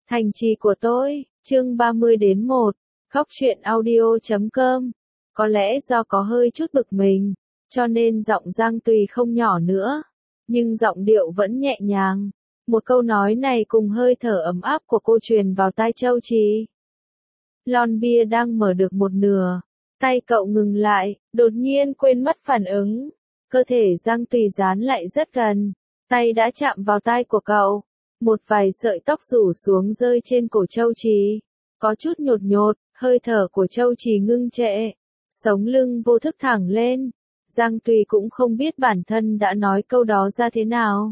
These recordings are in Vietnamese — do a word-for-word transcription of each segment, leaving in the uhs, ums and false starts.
Thành trì của tôi, chương ba mươi đến một, khóc chuyện audio chấm com. Có lẽ do có hơi chút bực mình, cho nên giọng Giang Tùy không nhỏ nữa, nhưng giọng điệu vẫn nhẹ nhàng. Một câu nói này cùng hơi thở ấm áp của cô truyền vào tai Châu Trì. Lon bia đang mở được một nửa, tay cậu ngừng lại, đột nhiên quên mất phản ứng. Cơ thể Giang Tùy dán lại rất gần, tay đã chạm vào tai của cậu. Một vài sợi tóc rủ xuống rơi trên cổ Châu Trì, có chút nhột nhột, hơi thở của Châu Trì ngưng trệ, sống lưng vô thức thẳng lên. Giang Tùy cũng không biết bản thân đã nói câu đó ra thế nào.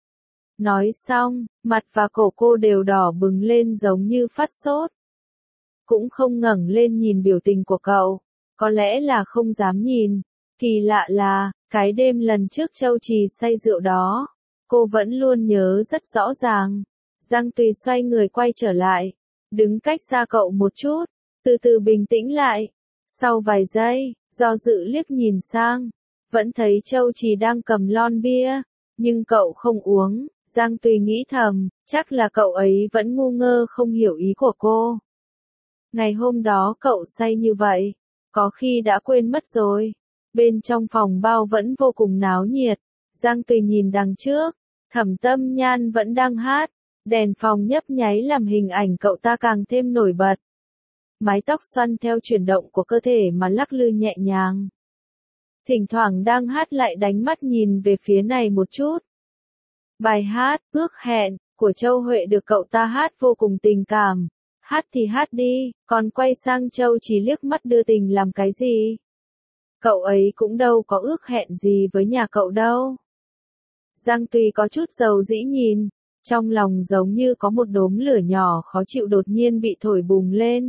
Nói xong, mặt và cổ cô đều đỏ bừng lên giống như phát sốt. Cũng không ngẩng lên nhìn biểu tình của cậu, có lẽ là không dám nhìn. Kỳ lạ là, cái đêm lần trước Châu Trì say rượu đó, cô vẫn luôn nhớ rất rõ ràng. Giang Tùy xoay người quay trở lại, đứng cách xa cậu một chút, từ từ bình tĩnh lại. Sau vài giây, do dự liếc nhìn sang, vẫn thấy Châu Trì đang cầm lon bia, nhưng cậu không uống. Giang Tùy nghĩ thầm, chắc là cậu ấy vẫn ngu ngơ không hiểu ý của cô. Ngày hôm đó cậu say như vậy, có khi đã quên mất rồi. Bên trong phòng bao vẫn vô cùng náo nhiệt. Giang Tùy nhìn đằng trước, Thẩm Tâm Nhan vẫn đang hát, đèn phòng nhấp nháy làm hình ảnh cậu ta càng thêm nổi bật. Mái tóc xoăn theo chuyển động của cơ thể mà lắc lư nhẹ nhàng. Thỉnh thoảng đang hát lại đánh mắt nhìn về phía này một chút. Bài hát, Ước Hẹn, của Châu Huệ được cậu ta hát vô cùng tình cảm. Hát thì hát đi, còn quay sang Châu Trì liếc mắt đưa tình làm cái gì? Cậu ấy cũng đâu có ước hẹn gì với nhà cậu đâu. Giang Tùy có chút dầu dĩ nhìn, trong lòng giống như có một đốm lửa nhỏ khó chịu đột nhiên bị thổi bùng lên.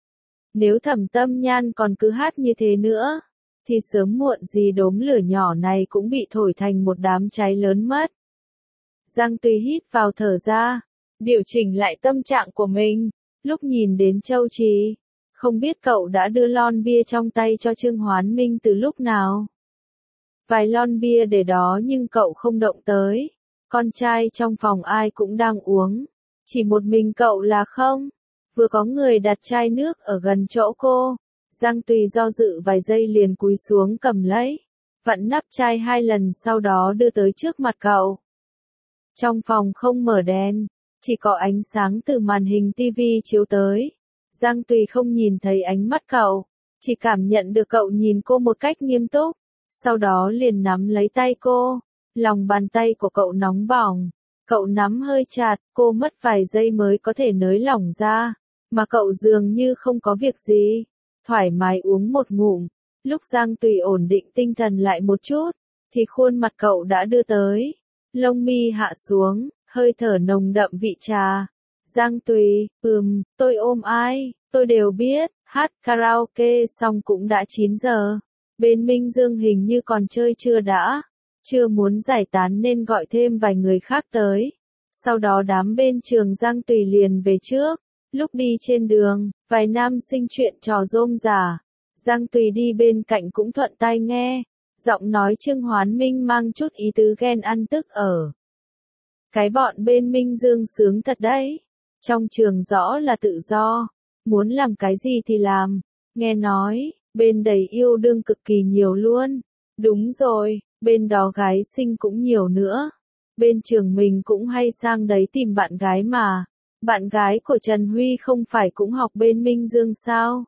Nếu Thẩm Tâm Nhan còn cứ hát như thế nữa, thì sớm muộn gì đốm lửa nhỏ này cũng bị thổi thành một đám cháy lớn mất. Giang Tùy hít vào thở ra, điều chỉnh lại tâm trạng của mình, lúc nhìn đến Châu Trì, không biết cậu đã đưa lon bia trong tay cho Trương Hoán Minh từ lúc nào. Vài lon bia để đó nhưng cậu không động tới, con trai trong phòng ai cũng đang uống, chỉ một mình cậu là không. Vừa có người đặt chai nước ở gần chỗ cô, Giang Tùy do dự vài giây liền cúi xuống cầm lấy, vặn nắp chai hai lần sau đó đưa tới trước mặt cậu. Trong phòng không mở đèn, chỉ có ánh sáng từ màn hình tivi chiếu tới. Giang Tùy không nhìn thấy ánh mắt cậu, chỉ cảm nhận được cậu nhìn cô một cách nghiêm túc, sau đó liền nắm lấy tay cô. Lòng bàn tay của cậu nóng bỏng, cậu nắm hơi chặt, cô mất vài giây mới có thể nới lỏng ra, mà cậu dường như không có việc gì, thoải mái uống một ngụm. Lúc Giang Tùy ổn định tinh thần lại một chút, thì khuôn mặt cậu đã đưa tới, lông mi hạ xuống, hơi thở nồng đậm vị trà. Giang Tùy, ừm, tôi ôm ai, tôi đều biết, hát karaoke xong cũng đã chín giờ. Bên Minh Dương hình như còn chơi chưa đã, chưa muốn giải tán nên gọi thêm vài người khác tới. Sau đó đám bên trường Giang Tùy liền về trước. Lúc đi trên đường, vài nam sinh chuyện trò rôm rả. Giang Tùy đi bên cạnh cũng thuận tai nghe. Giọng nói Trương Hoán Minh mang chút ý tứ ghen ăn tức ở. Cái bọn bên Minh Dương sướng thật đấy. Trong trường rõ là tự do, muốn làm cái gì thì làm. Nghe nói, bên đầy yêu đương cực kỳ nhiều luôn. Đúng rồi, bên đó gái xinh cũng nhiều nữa. Bên trường mình cũng hay sang đấy tìm bạn gái mà. Bạn gái của Trần Huy không phải cũng học bên Minh Dương sao?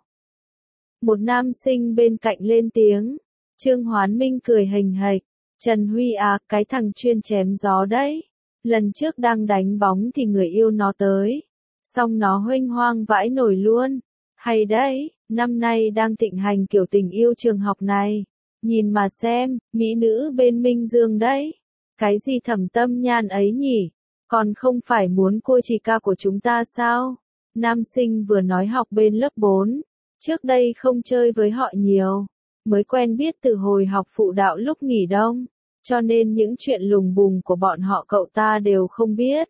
Một nam sinh bên cạnh lên tiếng. Trương Hoán Minh cười hình hạch. Trần Huy à, cái thằng chuyên chém gió đấy. Lần trước đang đánh bóng thì người yêu nó tới. Xong nó huênh hoang vãi nổi luôn. Hay đấy, năm nay đang thịnh hành kiểu tình yêu trường học này. Nhìn mà xem, mỹ nữ bên Minh Dương đấy. Cái gì Thẩm Tâm Nhan ấy nhỉ? Còn không phải muốn cô chị ca của chúng ta sao? Nam sinh vừa nói học bên lớp bốn. Trước đây không chơi với họ nhiều. Mới quen biết từ hồi học phụ đạo lúc nghỉ đông. Cho nên những chuyện lùng bùng của bọn họ cậu ta đều không biết.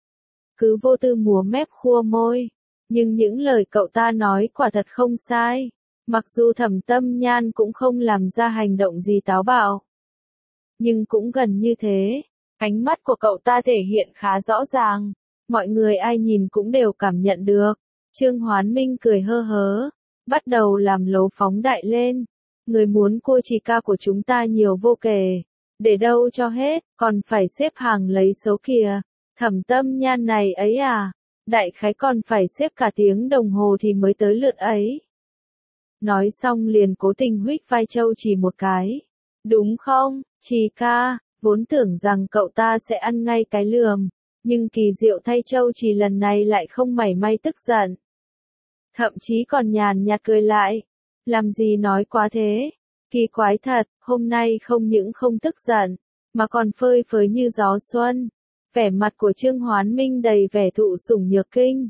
Cứ vô tư múa mép khua môi. Nhưng những lời cậu ta nói quả thật không sai. Mặc dù Thẩm Tâm Nhan cũng không làm ra hành động gì táo bạo. Nhưng cũng gần như thế. Ánh mắt của cậu ta thể hiện khá rõ ràng. mọi người ai nhìn cũng đều cảm nhận được. Trương Hoán Minh cười hơ hớ, bắt đầu làm lố phóng đại lên. Người muốn cô chỉ ca của chúng ta nhiều vô kể, để đâu cho hết, còn phải xếp hàng lấy số kìa. Thẩm Tâm Nhan này ấy à, đại khái còn phải xếp cả tiếng đồng hồ thì mới tới lượt ấy. Nói xong liền cố tình huých vai Châu Trì một cái. Đúng không, Trì ca, vốn tưởng rằng cậu ta sẽ ăn ngay cái lườm, nhưng kỳ diệu thay Châu Trì lần này lại không mảy may tức giận. Thậm chí còn nhàn nhạt cười lại. Làm gì nói quá thế, kỳ quái thật, hôm nay không những không tức giận, mà còn phơi phới như gió xuân. Vẻ mặt của Trương Hoán Minh đầy vẻ thụ sủng nhược kinh.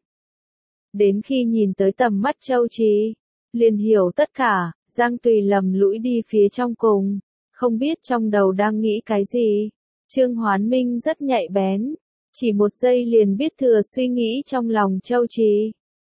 Đến khi nhìn tới tầm mắt Châu Trì, liền hiểu tất cả, Giang Tùy lầm lũi đi phía trong cùng, không biết trong đầu đang nghĩ cái gì. Trương Hoán Minh rất nhạy bén, chỉ một giây liền biết thừa suy nghĩ trong lòng Châu Trì.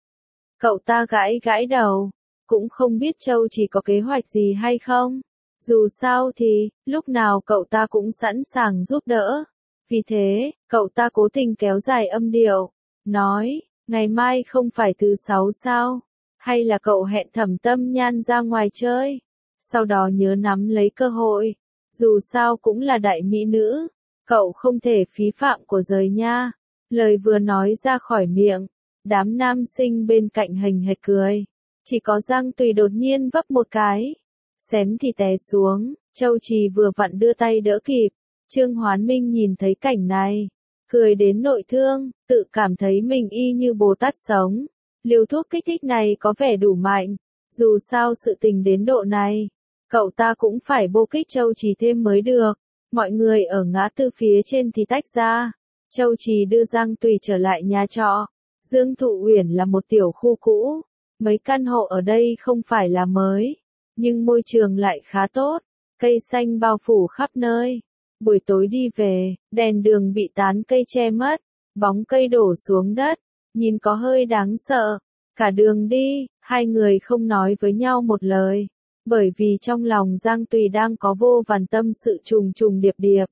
Cậu ta gãi gãi đầu, cũng không biết Châu Trì có kế hoạch gì hay không. Dù sao thì, lúc nào cậu ta cũng sẵn sàng giúp đỡ. Vì thế, cậu ta cố tình kéo dài âm điệu, nói, ngày mai không phải thứ sáu sao? Hay là cậu hẹn Thẩm Tâm Nhan ra ngoài chơi? Sau đó nhớ nắm lấy cơ hội, dù sao cũng là đại mỹ nữ, cậu không thể phí phạm của giới nha. Lời vừa nói ra khỏi miệng, đám nam sinh bên cạnh hình hệt cười. Chỉ có Giang Tùy đột nhiên vấp một cái, xém thì té xuống. Châu Trì vừa vặn đưa tay đỡ kịp. Trương Hoán Minh nhìn thấy cảnh này, cười đến nội thương, tự cảm thấy mình y như Bồ Tát sống. Liều thuốc kích thích này có vẻ đủ mạnh, dù sao sự tình đến độ này, cậu ta cũng phải bô kích Châu Trì thêm mới được. Mọi người ở ngã tư phía trên thì tách ra. Châu Trì đưa Giang Tùy trở lại nhà trọ. Dương Thụ Uyển là một tiểu khu cũ, mấy căn hộ ở đây không phải là mới, nhưng môi trường lại khá tốt, cây xanh bao phủ khắp nơi. Buổi tối đi về, đèn đường bị tán cây che mất, bóng cây đổ xuống đất, nhìn có hơi đáng sợ. Cả đường đi, hai người không nói với nhau một lời, bởi vì trong lòng Giang Tùy đang có vô vàn tâm sự trùng trùng điệp điệp.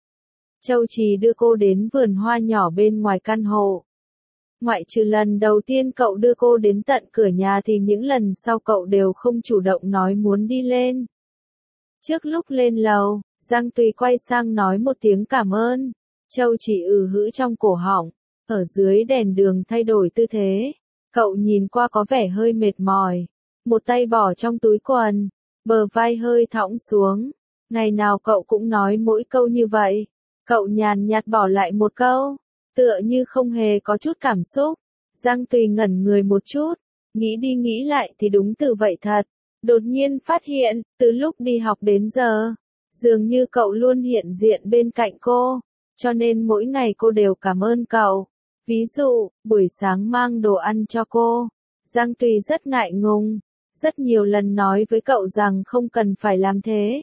Châu Trì đưa cô đến vườn hoa nhỏ bên ngoài căn hộ. Ngoại trừ lần đầu tiên cậu đưa cô đến tận cửa nhà thì những lần sau cậu đều không chủ động nói muốn đi lên. Trước lúc lên lầu, Giang Tùy quay sang nói một tiếng cảm ơn. Châu Trì ừ hữ trong cổ họng, ở dưới đèn đường thay đổi tư thế. Cậu nhìn qua có vẻ hơi mệt mỏi, một tay bỏ trong túi quần, bờ vai hơi thõng xuống. Ngày nào cậu cũng nói mỗi câu như vậy. Cậu nhàn nhạt bỏ lại một câu, tựa như không hề có chút cảm xúc. Giang Tùy ngẩn người một chút, nghĩ đi nghĩ lại thì đúng từ vậy thật. Đột nhiên phát hiện, từ lúc đi học đến giờ, dường như cậu luôn hiện diện bên cạnh cô, cho nên mỗi ngày cô đều cảm ơn cậu. Ví dụ, buổi sáng mang đồ ăn cho cô, Giang Tùy rất ngại ngùng, rất nhiều lần nói với cậu rằng không cần phải làm thế.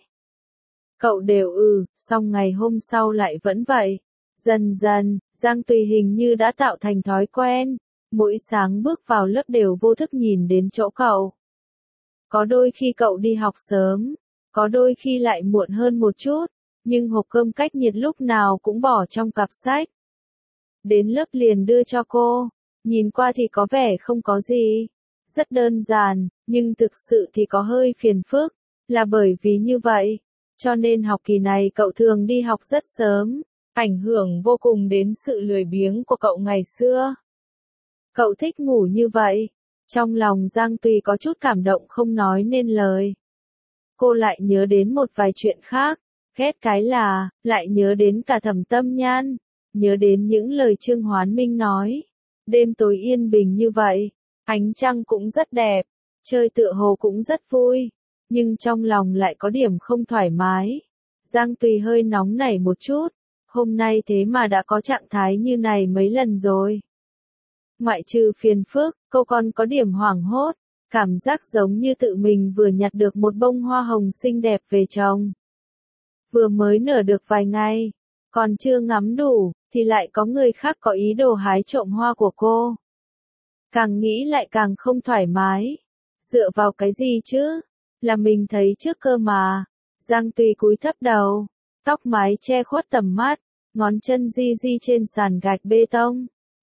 Cậu đều ừ, xong ngày hôm sau lại vẫn vậy. Dần dần, Giang Tùy hình như đã tạo thành thói quen, mỗi sáng bước vào lớp đều vô thức nhìn đến chỗ cậu. Có đôi khi cậu đi học sớm, có đôi khi lại muộn hơn một chút, nhưng hộp cơm cách nhiệt lúc nào cũng bỏ trong cặp sách. Đến lớp liền đưa cho cô, nhìn qua thì có vẻ không có gì, rất đơn giản, nhưng thực sự thì có hơi phiền phức, là bởi vì như vậy, cho nên học kỳ này cậu thường đi học rất sớm, ảnh hưởng vô cùng đến sự lười biếng của cậu ngày xưa. Cậu thích ngủ như vậy, trong lòng Giang Tùy có chút cảm động không nói nên lời. Cô lại nhớ đến một vài chuyện khác, ghét cái là, lại nhớ đến cả Thẩm Tâm Nhan, nhớ đến những lời Trương Hoán Minh nói. Đêm tối yên bình như vậy, ánh trăng cũng rất đẹp, chơi tựa hồ cũng rất vui, nhưng trong lòng lại có điểm không thoải mái. Giang Tùy hơi nóng nảy một chút, hôm nay thế mà đã có trạng thái như này mấy lần rồi. Ngoại trừ phiền phức, cô còn có điểm hoảng hốt, cảm giác giống như tự mình vừa nhặt được một bông hoa hồng xinh đẹp về trồng. Vừa mới nở được vài ngày, còn chưa ngắm đủ, thì lại có người khác có ý đồ hái trộm hoa của cô. Càng nghĩ lại càng không thoải mái. Dựa vào cái gì chứ? Là mình thấy trước cơ mà. Giang Tùy cúi thấp đầu, tóc mái che khuất tầm mắt, ngón chân di di trên sàn gạch bê tông.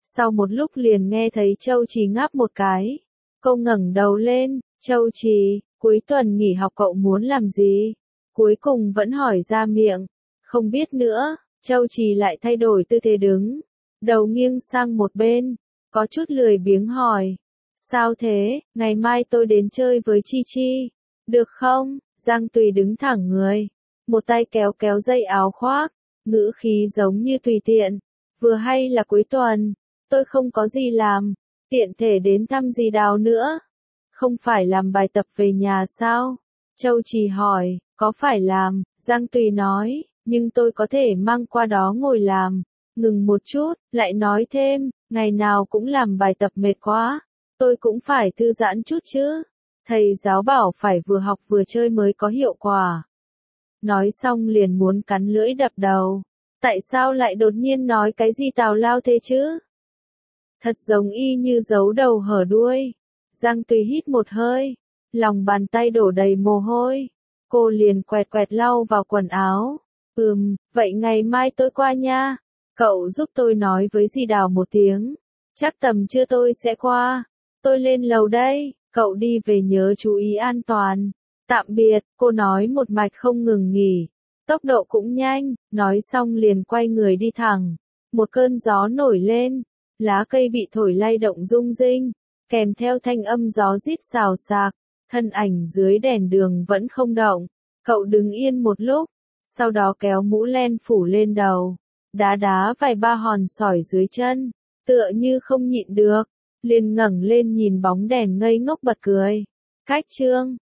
Sau một lúc liền nghe thấy Châu Trì ngáp một cái. Cô ngẩng đầu lên, Châu Trì, cuối tuần nghỉ học cậu muốn làm gì? Cuối cùng vẫn hỏi ra miệng. Không biết nữa, Châu Trì lại thay đổi tư thế đứng. Đầu nghiêng sang một bên, có chút lười biếng hỏi. Sao thế, ngày mai tôi đến chơi với Chi Chi. Được không? Giang Tùy đứng thẳng người. Một tay kéo kéo dây áo khoác, ngữ khí giống như tùy tiện. Vừa hay là cuối tuần, tôi không có gì làm, tiện thể đến thăm dì Đào nữa. Không phải làm bài tập về nhà sao? Châu Trì hỏi, có phải làm, Giang Tùy nói, nhưng tôi có thể mang qua đó ngồi làm. Ngừng một chút, lại nói thêm, ngày nào cũng làm bài tập mệt quá, tôi cũng phải thư giãn chút chứ. Thầy giáo bảo phải vừa học vừa chơi mới có hiệu quả. Nói xong liền muốn cắn lưỡi đập đầu. Tại sao lại đột nhiên nói cái gì tào lao thế chứ? Thật giống y như giấu đầu hở đuôi. Giang Tùy hít một hơi, lòng bàn tay đổ đầy mồ hôi. Cô liền quẹt quẹt lau vào quần áo. Ừm, vậy ngày mai tôi qua nha. Cậu giúp tôi nói với dì Đào một tiếng. Chắc tầm trưa tôi sẽ qua. Tôi lên lầu đây, cậu đi về nhớ chú ý an toàn. Tạm biệt, cô nói một mạch không ngừng nghỉ. Tốc độ cũng nhanh, nói xong liền quay người đi thẳng. Một cơn gió nổi lên, lá cây bị thổi lay động rung rinh, kèm theo thanh âm gió rít xào xạc, thân ảnh dưới đèn đường vẫn không động. Cậu đứng yên một lúc, sau đó kéo mũ len phủ lên đầu, đá đá vài ba hòn sỏi dưới chân, tựa như không nhịn được, liền ngẩng lên nhìn bóng đèn ngây ngốc bật cười. Cách chương